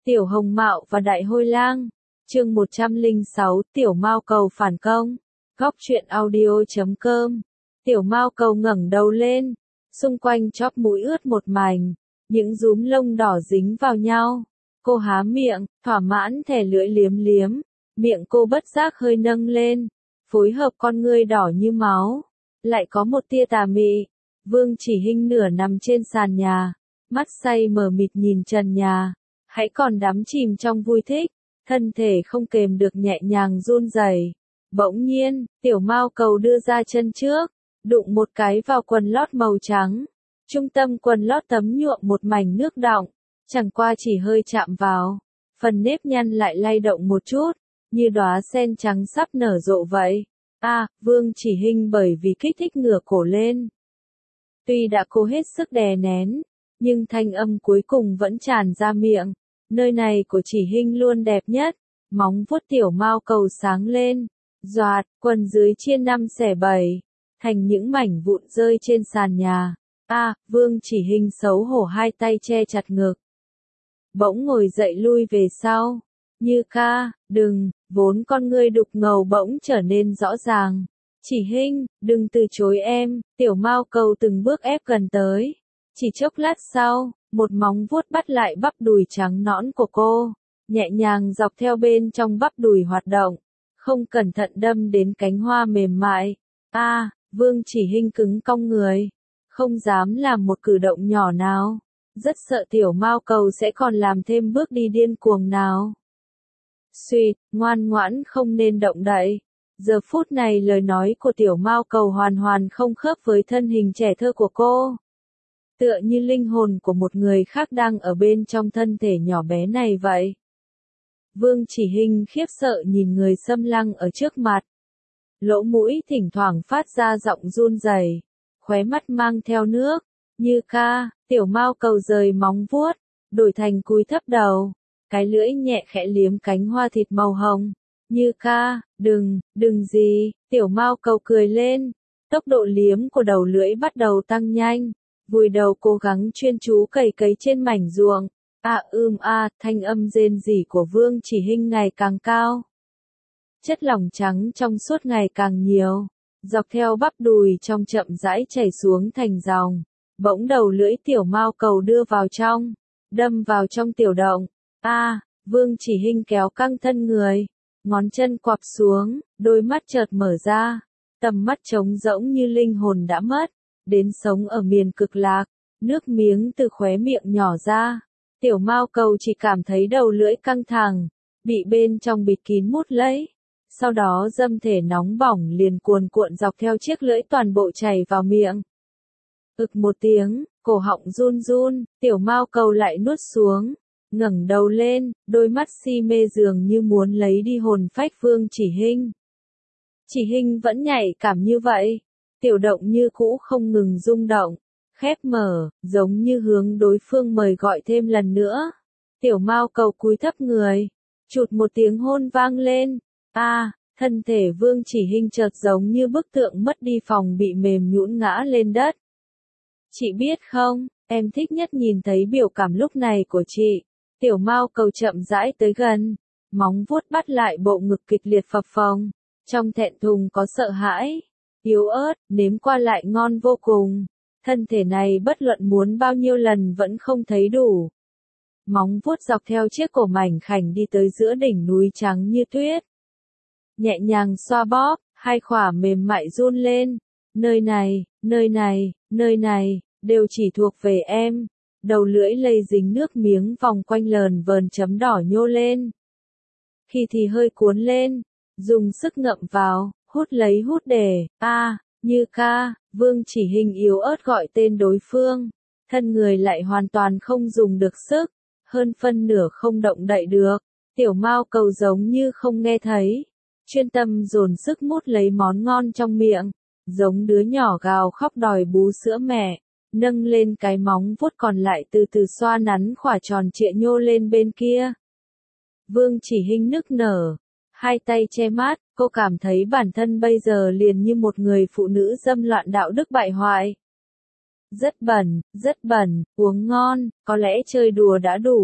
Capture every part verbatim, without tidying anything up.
Tiểu Hồng Mạo và Đại Hôi Lang, chương một trăm lẻ sáu, Tiểu Mao Cầu phản công. Góc truyện audio chấm com. Tiểu Mao Cầu ngẩng đầu lên, xung quanh chóp mũi ướt một mảnh, những rúm lông đỏ dính vào nhau. Cô há miệng, thỏa mãn thè lưỡi liếm liếm, miệng cô bất giác hơi nâng lên, phối hợp con ngươi đỏ như máu, lại có một tia tà mị. Vương Chỉ Hinh nửa nằm trên sàn nhà, mắt say mờ mịt nhìn trần nhà, hãy còn đắm chìm trong vui thích, thân thể không kềm được nhẹ nhàng run rẩy. Bỗng nhiên, Tiểu Mao Cầu đưa ra chân trước, đụng một cái vào quần lót màu trắng. Trung tâm quần lót tấm nhuộm một mảnh nước đọng, chẳng qua chỉ hơi chạm vào, phần nếp nhăn lại lay động một chút, như đóa sen trắng sắp nở rộ vậy. A, à, Vương Chỉ Hinh bởi vì kích thích ngửa cổ lên. Tuy đã cố hết sức đè nén, nhưng thanh âm cuối cùng vẫn tràn ra miệng. Nơi này của Chỉ Hinh luôn đẹp nhất. Móng vuốt Tiểu Mao Cầu sáng lên, doạt, quần dưới chia năm xẻ bảy, thành những mảnh vụn rơi trên sàn nhà. A, à, Vương Chỉ Hinh xấu hổ hai tay che chặt ngực. Bỗng ngồi dậy lui về sau. Như ca, đừng, vốn con ngươi đục ngầu bỗng trở nên rõ ràng. Chỉ Hinh, đừng từ chối em. Tiểu Mao Cầu từng bước ép gần tới. Chỉ chốc lát sau, một móng vuốt bắt lại bắp đùi trắng nõn của cô, nhẹ nhàng dọc theo bên trong bắp đùi hoạt động, không cẩn thận đâm đến cánh hoa mềm mại. A, à, Vương Chỉ Hinh cứng cong người, không dám làm một cử động nhỏ nào, rất sợ Tiểu Mao Cầu sẽ còn làm thêm bước đi điên cuồng nào. Suýt, ngoan ngoãn không nên động đậy. Giờ phút này lời nói của Tiểu Mao Cầu hoàn hoàn không khớp với thân hình trẻ thơ của cô. Tựa như linh hồn của một người khác đang ở bên trong thân thể nhỏ bé này vậy. Vương Chỉ Hinh khiếp sợ nhìn người xâm lăng ở trước mặt. Lỗ mũi thỉnh thoảng phát ra giọng run rẩy, khóe mắt mang theo nước. Như ca, Tiểu Mao Cầu rời móng vuốt, đổi thành cúi thấp đầu, cái lưỡi nhẹ khẽ liếm cánh hoa thịt màu hồng. Như ca, đừng, đừng gì. Tiểu Mao Cầu cười lên, tốc độ liếm của đầu lưỡi bắt đầu tăng nhanh. Vùi đầu cố gắng chuyên chú cày cấy trên mảnh ruộng. À ưm a, à, thanh âm rên rỉ của Vương Chỉ Hinh ngày càng cao. Chất lỏng trắng trong suốt ngày càng nhiều, dọc theo bắp đùi trong chậm rãi chảy xuống thành dòng. Bỗng đầu lưỡi Tiểu Mao Cầu đưa vào trong, đâm vào trong tiểu động. A, à, Vương Chỉ Hinh kéo căng thân người, ngón chân quặp xuống, đôi mắt chợt mở ra, tầm mắt trống rỗng như linh hồn đã mất. Đến sống ở miền cực lạc, nước miếng từ khóe miệng nhỏ ra. Tiểu Mao Cầu chỉ cảm thấy đầu lưỡi căng thẳng, bị bên trong bịt kín mút lấy. Sau đó dâm thể nóng bỏng liền cuồn cuộn dọc theo chiếc lưỡi toàn bộ chảy vào miệng. Ực một tiếng, cổ họng run run, Tiểu Mao Cầu lại nuốt xuống, ngẩng đầu lên, đôi mắt si mê dường như muốn lấy đi hồn phách Vương Chỉ Hinh. Chỉ Hinh vẫn nhạy cảm như vậy. Tiểu động như cũ không ngừng rung động, khép mở, giống như hướng đối phương mời gọi thêm lần nữa. Tiểu Mao Cầu cúi thấp người, chụt một tiếng hôn vang lên. A, à, thân thể Vương Chỉ Hinh chợt giống như bức tượng mất đi phòng bị mềm nhũn ngã lên đất. Chị biết không, em thích nhất nhìn thấy biểu cảm lúc này của chị. Tiểu Mao Cầu chậm rãi tới gần, móng vuốt bắt lại bộ ngực kịch liệt phập phồng, trong thẹn thùng có sợ hãi. Yếu ớt, nếm qua lại ngon vô cùng. Thân thể này bất luận muốn bao nhiêu lần vẫn không thấy đủ. Móng vuốt dọc theo chiếc cổ mảnh khảnh đi tới giữa đỉnh núi trắng như tuyết. Nhẹ nhàng xoa bóp, hai khỏa mềm mại run lên. Nơi này, nơi này, nơi này, đều chỉ thuộc về em. Đầu lưỡi lây dính nước miếng vòng quanh lờn vờn chấm đỏ nhô lên. Khi thì hơi cuốn lên, dùng sức ngậm vào. Hút lấy hút để, a, à, như ca, Vương Chỉ Hinh yếu ớt gọi tên đối phương, thân người lại hoàn toàn không dùng được sức, hơn phân nửa không động đậy được. Tiểu Mao Cầu giống như không nghe thấy, chuyên tâm dồn sức mút lấy món ngon trong miệng, giống đứa nhỏ gào khóc đòi bú sữa mẹ, nâng lên cái móng vuốt còn lại từ từ xoa nắn khỏa tròn trịa nhô lên bên kia. Vương Chỉ Hinh nức nở, hai tay che mắt, cô cảm thấy bản thân bây giờ liền như một người phụ nữ dâm loạn đạo đức bại hoại. Rất bẩn, rất bẩn, uống ngon, có lẽ chơi đùa đã đủ.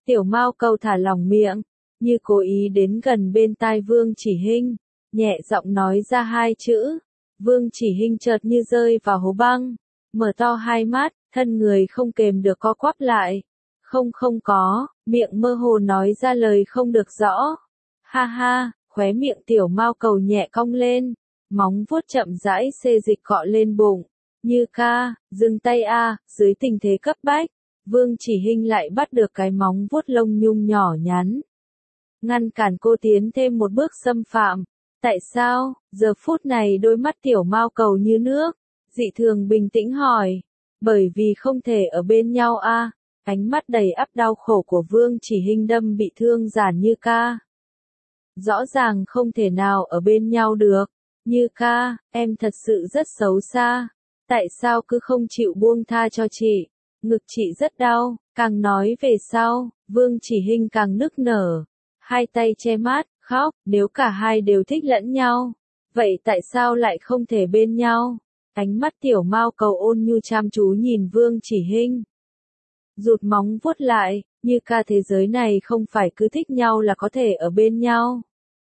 Tiểu Mao Cầu thả lỏng miệng, như cố ý đến gần bên tai Vương Chỉ Hinh, nhẹ giọng nói ra hai chữ. Vương Chỉ Hinh chợt như rơi vào hố băng, mở to hai mắt, thân người không kềm được co quắp lại. Không không có, miệng mơ hồ nói ra lời không được rõ. Ha ha, khóe miệng Tiểu Mao Cầu nhẹ cong lên, móng vuốt chậm rãi xê dịch cọ lên bụng. Như ca, dừng tay a, dưới tình thế cấp bách, Vương Chỉ Hinh lại bắt được cái móng vuốt lông nhung nhỏ nhắn. Ngăn cản cô tiến thêm một bước xâm phạm. Tại sao? Giờ phút này đôi mắt Tiểu Mao Cầu như nước, dị thường bình tĩnh hỏi. Bởi vì không thể ở bên nhau a. Ánh mắt đầy ắp đau khổ của Vương Chỉ Hinh đâm bị thương Giản Như ca. Rõ ràng không thể nào ở bên nhau được. Như ca, em thật sự rất xấu xa. Tại sao cứ không chịu buông tha cho chị? Ngực chị rất đau. Càng nói về sau, Vương Chỉ Hinh càng nức nở. Hai tay che mắt, khóc. Nếu cả hai đều thích lẫn nhau, vậy tại sao lại không thể bên nhau? Ánh mắt Tiểu Mao Cầu ôn nhu chăm chú nhìn Vương Chỉ Hinh. Rụt móng vuốt lại, Như ca, thế giới này không phải cứ thích nhau là có thể ở bên nhau.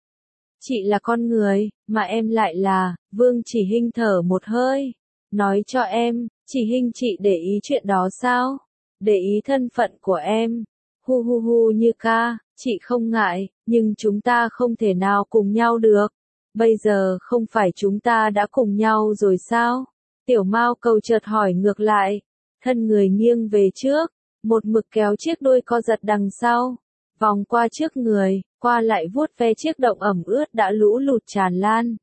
Chị là con người, mà em lại là. Vương Chỉ Hinh thở một hơi. Nói cho em, Chỉ Hinh, chị để ý chuyện đó sao? Để ý thân phận của em. Hu hu hu Như ca, chị không ngại, nhưng chúng ta không thể nào cùng nhau được. Bây giờ không phải chúng ta đã cùng nhau rồi sao? Tiểu Mao Cầu chợt hỏi ngược lại. Thân người nghiêng về trước, một mực kéo chiếc đuôi co giật đằng sau. Vòng qua trước người, qua lại vuốt ve chiếc động ẩm ướt đã lũ lụt tràn lan.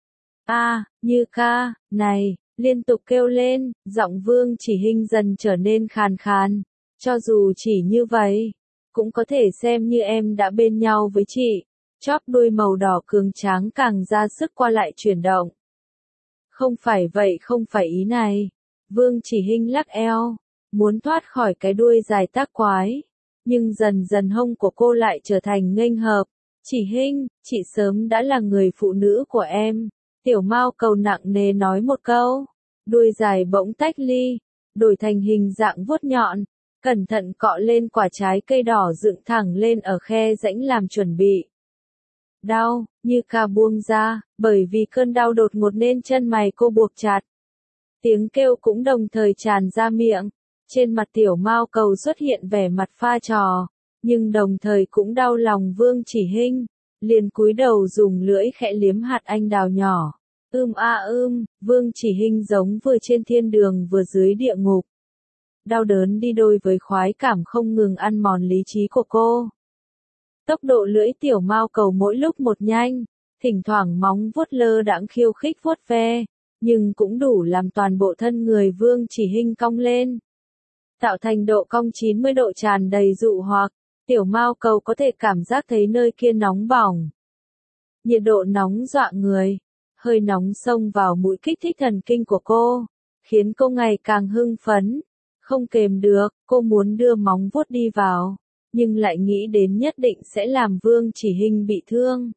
A, Như ca, này, liên tục kêu lên, giọng Vương Chỉ Hinh dần trở nên khàn khàn. Cho dù chỉ như vậy, cũng có thể xem như em đã bên nhau với chị. Chóp đuôi màu đỏ cường tráng càng ra sức qua lại chuyển động. Không phải vậy, không phải ý này. Vương Chỉ Hinh lắc eo, muốn thoát khỏi cái đuôi dài tác quái. Nhưng dần dần hông của cô lại trở thành nghênh hợp. Chỉ Hinh, chị sớm đã là người phụ nữ của em. Tiểu Mao Cầu nặng nề nói một câu. Đuôi dài bỗng tách ly, đổi thành hình dạng vuốt nhọn. Cẩn thận cọ lên quả trái cây đỏ dựng thẳng lên ở khe rãnh làm chuẩn bị. Đau, Như ca buông ra, bởi vì cơn đau đột ngột nên chân mày cô buộc chặt. Tiếng kêu cũng đồng thời tràn ra miệng. Trên mặt Tiểu Mao Cầu xuất hiện vẻ mặt pha trò, nhưng đồng thời cũng đau lòng Vương Chỉ Hinh. Liền cúi đầu dùng lưỡi khẽ liếm hạt anh đào nhỏ. Ưm a ưm, Vương Chỉ Hinh giống vừa trên thiên đường vừa dưới địa ngục. Đau đớn đi đôi với khoái cảm không ngừng ăn mòn lý trí của cô. Tốc độ lưỡi Tiểu Mao Cầu mỗi lúc một nhanh, thỉnh thoảng móng vuốt lơ đãng khiêu khích vuốt ve, nhưng cũng đủ làm toàn bộ thân người Vương Chỉ Hinh cong lên, tạo thành độ cong chín mươi độ tràn đầy dụ hoặc. Tiểu Mao Cầu có thể cảm giác thấy nơi kia nóng bỏng. Nhiệt độ nóng dọa người, hơi nóng xông vào mũi kích thích thần kinh của cô, khiến cô ngày càng hưng phấn. Không kềm được, cô muốn đưa móng vuốt đi vào, nhưng lại nghĩ đến nhất định sẽ làm Vương Chỉ Hinh bị thương.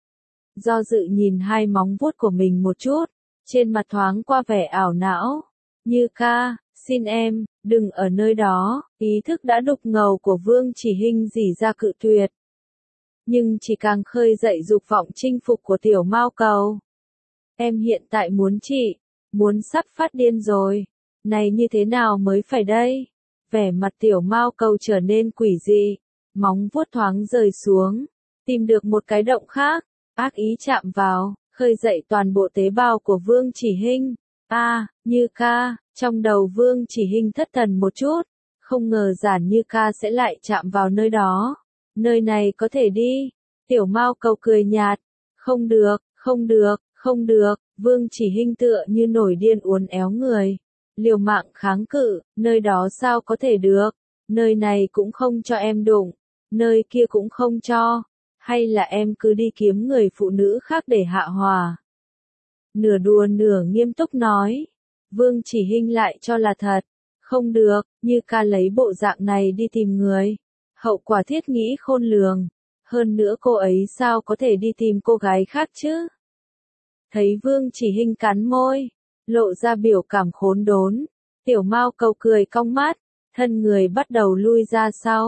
Do dự nhìn hai móng vuốt của mình một chút, trên mặt thoáng qua vẻ ảo não. Như ca, xin em, đừng ở nơi đó. Ý thức đã đục ngầu của Vương Chỉ Hinh rỉ ra cự tuyệt. Nhưng chỉ càng khơi dậy dục vọng chinh phục của Tiểu Mao Cầu. Em hiện tại muốn chị, muốn sắp phát điên rồi. Này như thế nào mới phải đây? Vẻ mặt Tiểu Mao Cầu trở nên quỷ dị, móng vuốt thoáng rời xuống, tìm được một cái động khác, ác ý chạm vào, khơi dậy toàn bộ tế bào của Vương Chỉ Hinh. A, à, Như ca, trong đầu Vương Chỉ Hinh thất thần một chút, không ngờ Giản Như ca sẽ lại chạm vào nơi đó. Nơi này có thể đi. Tiểu Mao Cầu cười nhạt, không được, không được, không được. Vương Chỉ Hinh tựa như nổi điên uốn éo người, liều mạng kháng cự. Nơi đó sao có thể được? Nơi này cũng không cho em đụng, nơi kia cũng không cho. Hay là em cứ đi kiếm người phụ nữ khác để hạ hòa? Nửa đùa nửa nghiêm túc nói. Vương Chỉ Hinh lại cho là thật. Không được, Như ca lấy bộ dạng này đi tìm người, hậu quả thiết nghĩ khôn lường. Hơn nữa cô ấy sao có thể đi tìm cô gái khác chứ? Thấy Vương Chỉ Hinh cắn môi, lộ ra biểu cảm khốn đốn, Tiểu Mao Cầu cười cong mắt, thân người bắt đầu lui ra sau.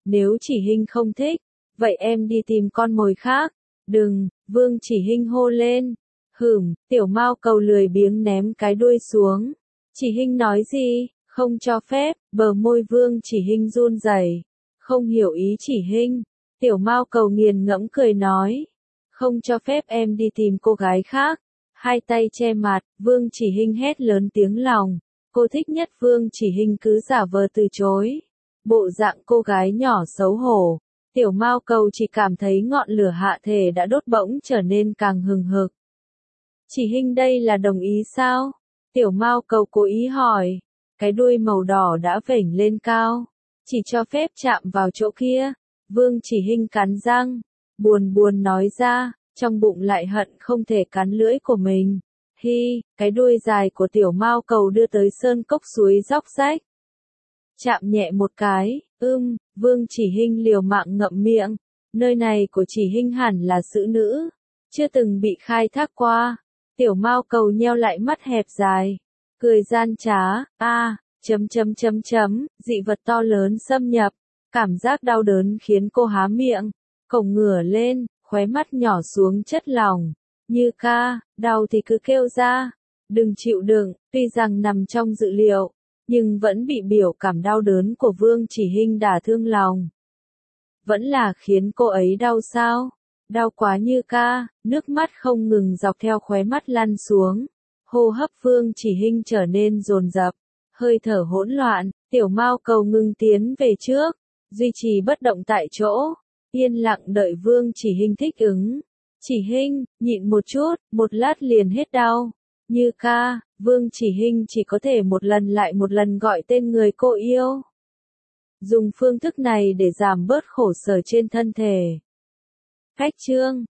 nếu Chỉ Hinh không thích, vậy em đi tìm con mồi khác. Đừng, Vương Chỉ Hinh hô lên. Hửm, tiểu mao cầu lười biếng ném cái đuôi xuống. Chỉ Hinh nói gì? Không cho phép, bờ môi Vương Chỉ Hinh run rẩy. Không hiểu ý Chỉ Hinh. Tiểu mao cầu nghiền ngẫm cười nói. Không cho phép em đi tìm cô gái khác. Hai tay che mặt, Vương Chỉ Hinh hét lớn tiếng lòng. Cô thích nhất Vương Chỉ Hinh cứ giả vờ từ chối. Bộ dạng cô gái nhỏ xấu hổ. Tiểu mao cầu chỉ cảm thấy ngọn lửa hạ thể đã đốt bỗng trở nên càng hừng hực. Chỉ Hinh đây là đồng ý sao? Tiểu mao cầu cố ý hỏi. Cái đuôi màu đỏ đã vểnh lên cao. Chỉ cho phép chạm vào chỗ kia. Vương Chỉ Hinh cắn răng. Buồn buồn nói ra, trong bụng lại hận không thể cắn lưỡi của mình. Hi, cái đuôi dài của tiểu mao cầu đưa tới sơn cốc suối róc rách. Chạm nhẹ một cái, ưm, Vương Chỉ Hinh liều mạng ngậm miệng. Nơi này của Chỉ Hinh hẳn là xử nữ, chưa từng bị khai thác qua. Tiểu mao cầu nheo lại mắt hẹp dài, cười gian trá, a, chấm chấm chấm chấm, dị vật to lớn xâm nhập, cảm giác đau đớn khiến cô há miệng, cổng ngửa lên, khóe mắt nhỏ xuống chất lỏng. Như ca, đau thì cứ kêu ra, đừng chịu đựng, tuy rằng nằm trong dự liệu, nhưng vẫn bị biểu cảm đau đớn của Vương Chỉ Hinh đả thương lòng. Vẫn là khiến cô ấy đau sao? Đau quá Như ca, nước mắt không ngừng dọc theo khóe mắt lăn xuống. Hô hấp Vương Chỉ Hinh trở nên dồn dập, hơi thở hỗn loạn, tiểu mao cầu ngừng tiến về trước, duy trì bất động tại chỗ, yên lặng đợi Vương Chỉ Hinh thích ứng. Chỉ Hinh, nhịn một chút, một lát liền hết đau. Như ca, Vương Chỉ Hinh chỉ có thể một lần lại một lần gọi tên người cô yêu. Dùng phương thức này để giảm bớt khổ sở trên thân thể. Khách chương